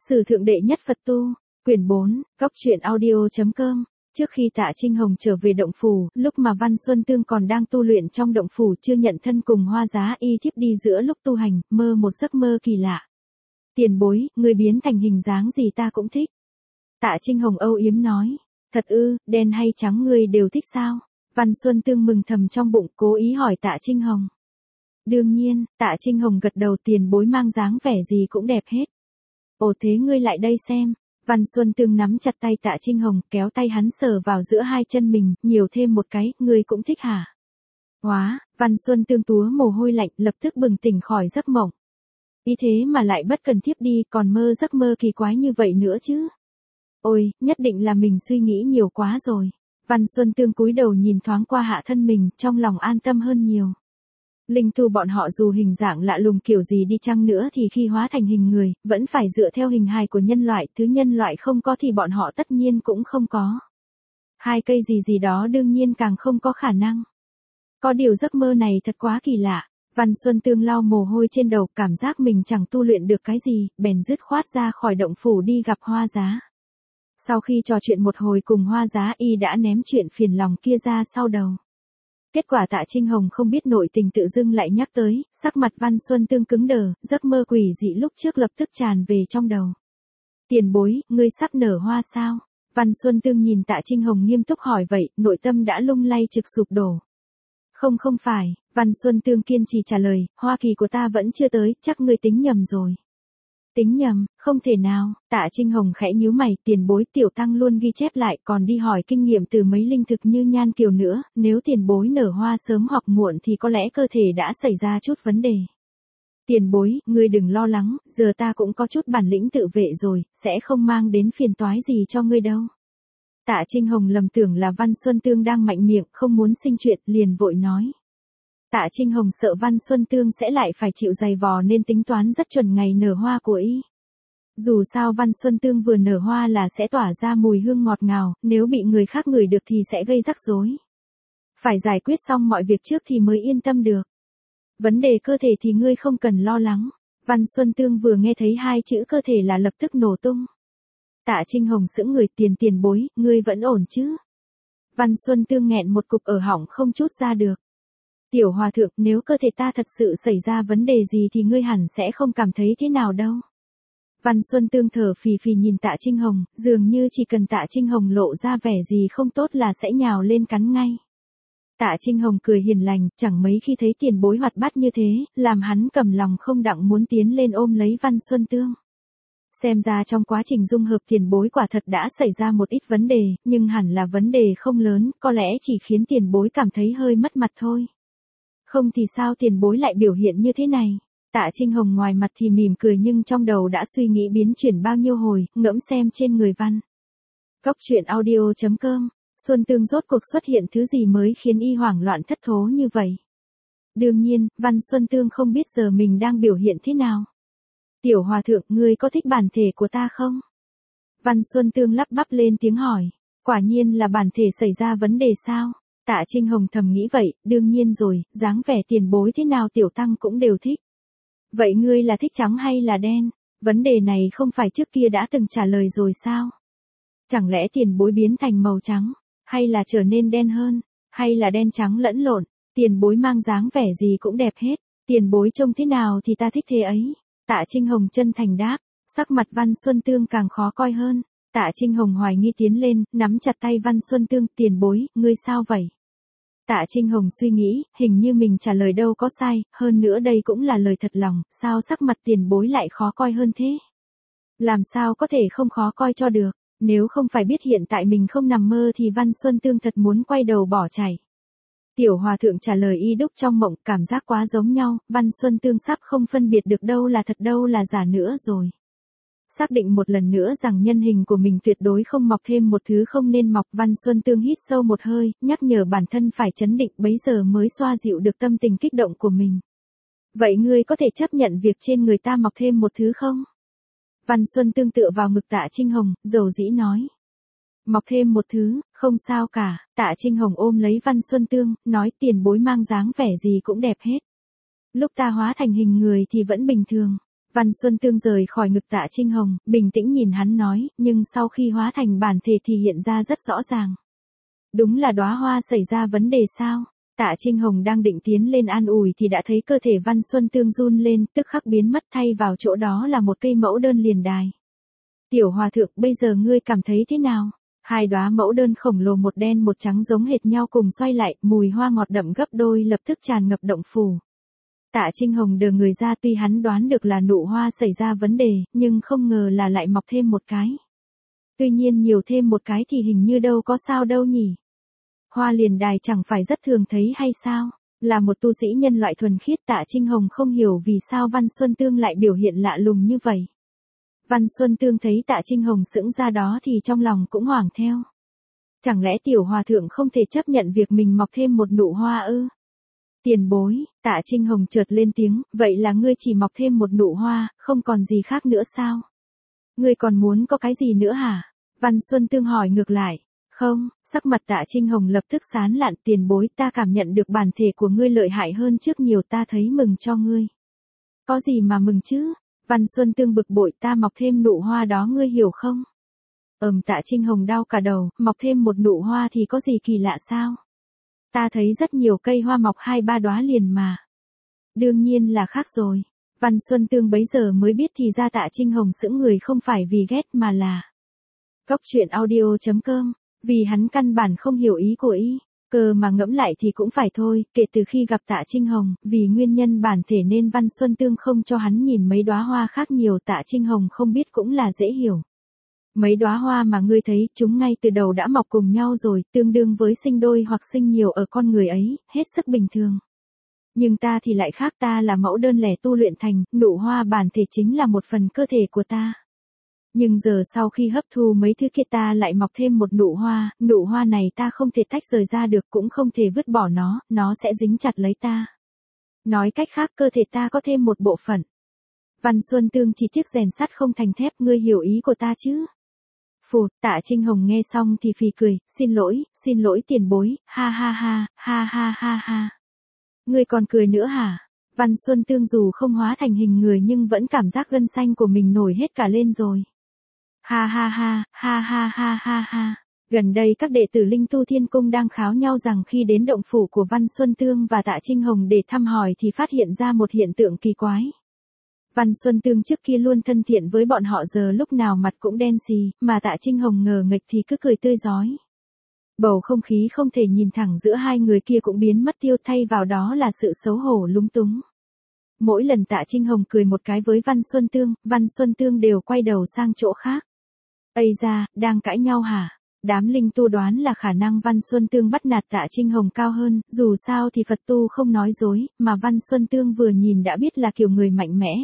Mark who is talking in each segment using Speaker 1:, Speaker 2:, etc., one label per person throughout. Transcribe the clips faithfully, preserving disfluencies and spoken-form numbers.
Speaker 1: Sử thượng đệ nhất Phật tu, quyển bốn, góc truyện audio chấm com. Trước khi Tạ Trinh Hồng trở về động phủ, lúc mà Văn Xuân Tương còn đang tu luyện trong động phủ chưa nhận thân cùng Hoa Giá Y thiếp đi giữa lúc tu hành, mơ một giấc mơ kỳ lạ. Tiền bối, người biến thành hình dáng gì ta cũng thích. Tạ Trinh Hồng âu yếm nói, thật ư, đen hay trắng người đều thích sao? Văn Xuân Tương mừng thầm trong bụng, cố ý hỏi Tạ Trinh Hồng. Đương nhiên, Tạ Trinh Hồng gật đầu, tiền bối mang dáng vẻ gì cũng đẹp hết. Ồ thế ngươi lại đây xem. Văn Xuân Tương nắm chặt tay Tạ Trinh Hồng, kéo tay hắn sờ vào giữa hai chân mình, nhiều thêm một cái, ngươi cũng thích hả? Hóa, Văn Xuân Tương túa mồ hôi lạnh, lập tức bừng tỉnh khỏi giấc mộng. Ý thế mà lại bất cần thiếp đi, còn mơ giấc mơ kỳ quái như vậy nữa chứ? Ôi, nhất định là mình suy nghĩ nhiều quá rồi. Văn Xuân Tương cúi đầu nhìn thoáng qua hạ thân mình, trong lòng an tâm hơn nhiều. Linh tu bọn họ dù hình dạng lạ lùng kiểu gì đi chăng nữa thì khi hóa thành hình người, vẫn phải dựa theo hình hài của nhân loại, thứ nhân loại không có thì bọn họ tất nhiên cũng không có. Hai cây gì gì đó đương nhiên càng không có khả năng. Có điều giấc mơ này thật quá kỳ lạ. Văn Xuân Tương lau mồ hôi trên đầu, cảm giác mình chẳng tu luyện được cái gì, bèn dứt khoát ra khỏi động phủ đi gặp Hoa Giá. Sau khi trò chuyện một hồi cùng Hoa Giá Y đã ném chuyện phiền lòng kia ra sau đầu. Kết quả Tạ Trinh Hồng không biết nội tình tự dưng lại nhắc tới, sắc mặt Văn Xuân Tương cứng đờ, giấc mơ quỷ dị lúc trước lập tức tràn về trong đầu. Tiền bối, ngươi sắp nở hoa sao? Văn Xuân Tương nhìn Tạ Trinh Hồng nghiêm túc hỏi vậy, nội tâm đã lung lay trực sụp đổ. Không không phải, Văn Xuân Tương kiên trì trả lời, hoa kỳ của ta vẫn chưa tới, chắc ngươi tính nhầm rồi. Tính nhầm, không thể nào. Tạ Trinh Hồng khẽ nhíu mày, tiền bối tiểu tăng luôn ghi chép lại, còn đi hỏi kinh nghiệm từ mấy linh thực như Nhan Kiều nữa, nếu tiền bối nở hoa sớm hoặc muộn thì có lẽ cơ thể đã xảy ra chút vấn đề. Tiền bối, ngươi đừng lo lắng, giờ ta cũng có chút bản lĩnh tự vệ rồi, sẽ không mang đến phiền toái gì cho ngươi đâu. Tạ Trinh Hồng lầm tưởng là Văn Xuân Tương đang mạnh miệng, không muốn sinh chuyện, liền vội nói. Tạ Trinh Hồng sợ Văn Xuân Tương sẽ lại phải chịu dày vò nên tính toán rất chuẩn ngày nở hoa của y. Dù sao Văn Xuân Tương vừa nở hoa là sẽ tỏa ra mùi hương ngọt ngào, nếu bị người khác ngửi được thì sẽ gây rắc rối. Phải giải quyết xong mọi việc trước thì mới yên tâm được. Vấn đề cơ thể thì ngươi không cần lo lắng. Văn Xuân Tương vừa nghe thấy hai chữ cơ thể là lập tức nổ tung. Tạ Trinh Hồng sững người, tiền tiền bối, ngươi vẫn ổn chứ? Văn Xuân Tương nghẹn một cục ở họng không chút ra được. Tiểu hòa thượng, nếu cơ thể ta thật sự xảy ra vấn đề gì thì ngươi hẳn sẽ không cảm thấy thế nào đâu. Văn Xuân Tương thở phì phì nhìn Tạ Trinh Hồng, dường như chỉ cần Tạ Trinh Hồng lộ ra vẻ gì không tốt là sẽ nhào lên cắn ngay. Tạ Trinh Hồng cười hiền lành, chẳng mấy khi thấy tiền bối hoạt bát như thế, làm hắn cầm lòng không đặng muốn tiến lên ôm lấy Văn Xuân Tương. Xem ra trong quá trình dung hợp tiền bối quả thật đã xảy ra một ít vấn đề, nhưng hẳn là vấn đề không lớn, có lẽ chỉ khiến tiền bối cảm thấy hơi mất mặt thôi. Không thì sao tiền bối lại biểu hiện như thế này? Tạ Trinh Hồng ngoài mặt thì mỉm cười nhưng trong đầu đã suy nghĩ biến chuyển bao nhiêu hồi, ngẫm xem trên người Văn. Góc truyện audio chấm com, Xuân Tương rốt cuộc xuất hiện thứ gì mới khiến y hoảng loạn thất thố như vậy? Đương nhiên, Văn Xuân Tương không biết giờ mình đang biểu hiện thế nào. Tiểu hòa thượng, ngươi có thích bản thể của ta không? Văn Xuân Tương lắp bắp lên tiếng hỏi, quả nhiên là bản thể xảy ra vấn đề sao? Tạ Trinh Hồng thầm nghĩ vậy, đương nhiên rồi, dáng vẻ tiền bối thế nào tiểu tăng cũng đều thích. Vậy ngươi là thích trắng hay là đen? Vấn đề này không phải trước kia đã từng trả lời rồi sao? Chẳng lẽ tiền bối biến thành màu trắng, hay là trở nên đen hơn, hay là đen trắng lẫn lộn? Tiền bối mang dáng vẻ gì cũng đẹp hết, tiền bối trông thế nào thì ta thích thế ấy. Tạ Trinh Hồng chân thành đáp, sắc mặt Văn Xuân Tương càng khó coi hơn. Tạ Trinh Hồng hoài nghi tiến lên, nắm chặt tay Văn Xuân Tương, tiền bối, ngươi sao vậy? Tạ Trinh Hồng suy nghĩ, hình như mình trả lời đâu có sai, hơn nữa đây cũng là lời thật lòng, sao sắc mặt tiền bối lại khó coi hơn thế? Làm sao có thể không khó coi cho được, nếu không phải biết hiện tại mình không nằm mơ thì Văn Xuân Tương thật muốn quay đầu bỏ chạy. Tiểu hòa thượng trả lời y đúc trong mộng, cảm giác quá giống nhau, Văn Xuân Tương sắp không phân biệt được đâu là thật đâu là giả nữa rồi. Xác định một lần nữa rằng nhân hình của mình tuyệt đối không mọc thêm một thứ không nên mọc, Văn Xuân Tương hít sâu một hơi, nhắc nhở bản thân phải trấn định, bấy giờ mới xoa dịu được tâm tình kích động của mình. Vậy ngươi có thể chấp nhận việc trên người ta mọc thêm một thứ không? Văn Xuân Tương tựa vào ngực Tạ Trinh Hồng, dầu dĩ nói. Mọc thêm một thứ, không sao cả. Tạ Trinh Hồng ôm lấy Văn Xuân Tương, nói tiền bối mang dáng vẻ gì cũng đẹp hết. Lúc ta hóa thành hình người thì vẫn bình thường. Văn Xuân Tương rời khỏi ngực Tạ Trinh Hồng, bình tĩnh nhìn hắn nói, nhưng sau khi hóa thành bản thể thì hiện ra rất rõ ràng. Đúng là đóa hoa xảy ra vấn đề sao? Tạ Trinh Hồng đang định tiến lên an ủi thì đã thấy cơ thể Văn Xuân Tương run lên, tức khắc biến mất, thay vào chỗ đó là một cây mẫu đơn liền đài. Tiểu hòa thượng, bây giờ ngươi cảm thấy thế nào? Hai đóa mẫu đơn khổng lồ một đen một trắng giống hệt nhau cùng xoay lại, mùi hoa ngọt đậm gấp đôi lập tức tràn ngập động phủ. Tạ Trinh Hồng đờ người ra, tuy hắn đoán được là nụ hoa xảy ra vấn đề, nhưng không ngờ là lại mọc thêm một cái. Tuy nhiên nhiều thêm một cái thì hình như đâu có sao đâu nhỉ. Hoa liền đài chẳng phải rất thường thấy hay sao? Là một tu sĩ nhân loại thuần khiết, Tạ Trinh Hồng không hiểu vì sao Văn Xuân Tương lại biểu hiện lạ lùng như vậy. Văn Xuân Tương thấy Tạ Trinh Hồng sững ra đó thì trong lòng cũng hoảng theo. Chẳng lẽ tiểu hòa thượng không thể chấp nhận việc mình mọc thêm một nụ hoa ư? Tiền bối, Tạ Trinh Hồng chợt lên tiếng, vậy là ngươi chỉ mọc thêm một nụ hoa, không còn gì khác nữa sao? Ngươi còn muốn có cái gì nữa hả? Văn Xuân Tương hỏi ngược lại. Không, sắc mặt Tạ Trinh Hồng lập tức sán lạn, tiền bối, ta cảm nhận được bản thể của ngươi lợi hại hơn trước nhiều, ta thấy mừng cho ngươi. Có gì mà mừng chứ? Văn Xuân Tương bực bội, ta mọc thêm nụ hoa đó ngươi hiểu không? Ừm, Tạ Trinh Hồng đau cả đầu, mọc thêm một nụ hoa thì có gì kỳ lạ sao? Ta thấy rất nhiều cây hoa mọc hai ba đóa liền mà. Đương nhiên là khác rồi. Văn Xuân Tương bấy giờ mới biết thì ra Tạ Trinh Hồng sững người không phải vì ghét mà là Cốc truyện audio chấm com, vì hắn căn bản không hiểu ý của y. Cơ mà ngẫm lại thì cũng phải thôi, kể từ khi gặp Tạ Trinh Hồng, vì nguyên nhân bản thể nên Văn Xuân Tương không cho hắn nhìn mấy đóa hoa khác nhiều, Tạ Trinh Hồng không biết cũng là dễ hiểu. Mấy đóa hoa mà ngươi thấy, chúng ngay từ đầu đã mọc cùng nhau rồi, tương đương với sinh đôi hoặc sinh nhiều ở con người ấy, hết sức bình thường. Nhưng ta thì lại khác, ta là mẫu đơn lẻ tu luyện thành, nụ hoa bản thể chính là một phần cơ thể của ta. Nhưng giờ sau khi hấp thu mấy thứ kia ta lại mọc thêm một nụ hoa, nụ hoa này ta không thể tách rời ra được, cũng không thể vứt bỏ nó, nó sẽ dính chặt lấy ta. Nói cách khác, cơ thể ta có thêm một bộ phận. Văn Xuân Tương chỉ tiếc rèn sắt không thành thép, ngươi hiểu ý của ta chứ? Phụt, Tạ Trinh Hồng nghe xong thì phì cười, xin lỗi, xin lỗi tiền bối, ha ha ha, ha ha ha ha. Ngươi còn cười nữa hả? Văn Xuân Tương dù không hóa thành hình người nhưng vẫn cảm giác gân xanh của mình nổi hết cả lên rồi. Ha ha ha, ha ha ha ha ha. Gần đây các đệ tử Linh Tu Thiên Cung đang kháo nhau rằng khi đến động phủ của Văn Xuân Tương và Tạ Trinh Hồng để thăm hỏi thì phát hiện ra một hiện tượng kỳ quái. Văn Xuân Tương trước kia luôn thân thiện với bọn họ giờ lúc nào mặt cũng đen xì, mà Tạ Trinh Hồng ngờ nghệch thì cứ cười tươi rói. Bầu không khí không thể nhìn thẳng giữa hai người kia cũng biến mất tiêu, thay vào đó là sự xấu hổ lúng túng. Mỗi lần Tạ Trinh Hồng cười một cái với Văn Xuân Tương, Văn Xuân Tương đều quay đầu sang chỗ khác. Ây da, đang cãi nhau hả? Đám linh tu đoán là khả năng Văn Xuân Tương bắt nạt Tạ Trinh Hồng cao hơn, dù sao thì Phật tu không nói dối, mà Văn Xuân Tương vừa nhìn đã biết là kiểu người mạnh mẽ.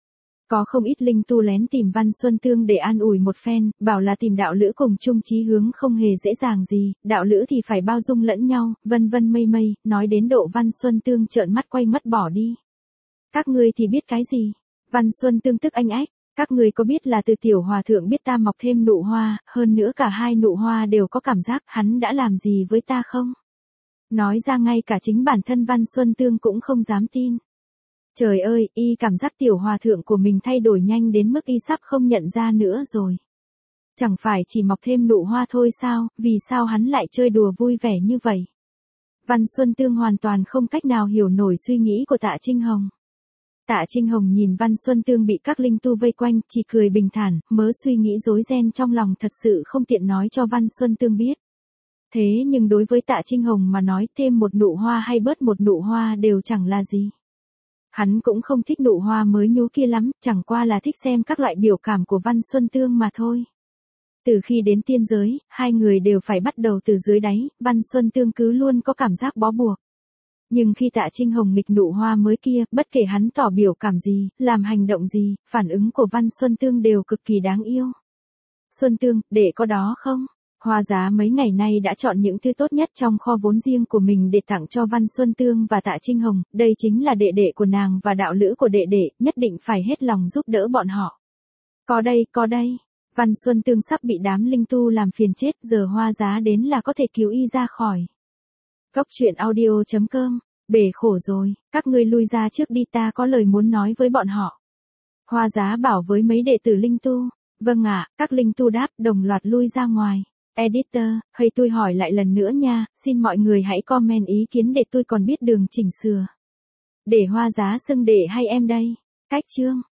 Speaker 1: Có không ít linh tu lén tìm Văn Xuân Tương để an ủi một phen, bảo là tìm đạo lữ cùng chung chí hướng không hề dễ dàng gì, đạo lữ thì phải bao dung lẫn nhau, vân vân mây mây, nói đến độ Văn Xuân Tương trợn mắt quay mất bỏ đi. Các ngươi thì biết cái gì? Văn Xuân Tương tức anh ách, các ngươi có biết là từ tiểu hòa thượng biết ta mọc thêm nụ hoa, hơn nữa cả hai nụ hoa đều có cảm giác, hắn đã làm gì với ta không? Nói ra ngay cả chính bản thân Văn Xuân Tương cũng không dám tin. Trời ơi, y cảm giác tiểu hòa thượng của mình thay đổi nhanh đến mức y sắp không nhận ra nữa rồi. Chẳng phải chỉ mọc thêm nụ hoa thôi sao, vì sao hắn lại chơi đùa vui vẻ như vậy? Văn Xuân Tương hoàn toàn không cách nào hiểu nổi suy nghĩ của Tạ Trinh Hồng. Tạ Trinh Hồng nhìn Văn Xuân Tương bị các linh tu vây quanh, chỉ cười bình thản, mớ suy nghĩ rối ren trong lòng thật sự không tiện nói cho Văn Xuân Tương biết. Thế nhưng đối với Tạ Trinh Hồng mà nói thêm một nụ hoa hay bớt một nụ hoa đều chẳng là gì. Hắn cũng không thích nụ hoa mới nhú kia lắm, chẳng qua là thích xem các loại biểu cảm của Văn Xuân Tương mà thôi. Từ khi đến tiên giới, hai người đều phải bắt đầu từ dưới đáy, Văn Xuân Tương cứ luôn có cảm giác bó buộc. Nhưng khi Tạ Trinh Hồng nghịch nụ hoa mới kia, bất kể hắn tỏ biểu cảm gì, làm hành động gì, phản ứng của Văn Xuân Tương đều cực kỳ đáng yêu. Xuân Tương, đệ có đó không? Hoa Giá mấy ngày nay đã chọn những thứ tốt nhất trong kho vốn riêng của mình để tặng cho Văn Xuân Tương và Tạ Trinh Hồng, đây chính là đệ đệ của nàng và đạo lữ của đệ đệ, nhất định phải hết lòng giúp đỡ bọn họ. Có đây, có đây. Văn Xuân Tương sắp bị đám linh tu làm phiền chết, giờ Hoa Giá đến là có thể cứu y ra khỏi. Cốc truyện audio chấm com, bể khổ rồi, các ngươi lui ra trước đi, ta có lời muốn nói với bọn họ. Hoa Giá bảo với mấy đệ tử linh tu. Vâng ạ, các linh tu đáp đồng loạt lui ra ngoài. Editor, hay tôi hỏi lại lần nữa nha, xin mọi người hãy comment ý kiến để tôi còn biết đường chỉnh sửa. Để Hoa Giá xưng đệ hay em đây? Cách chương.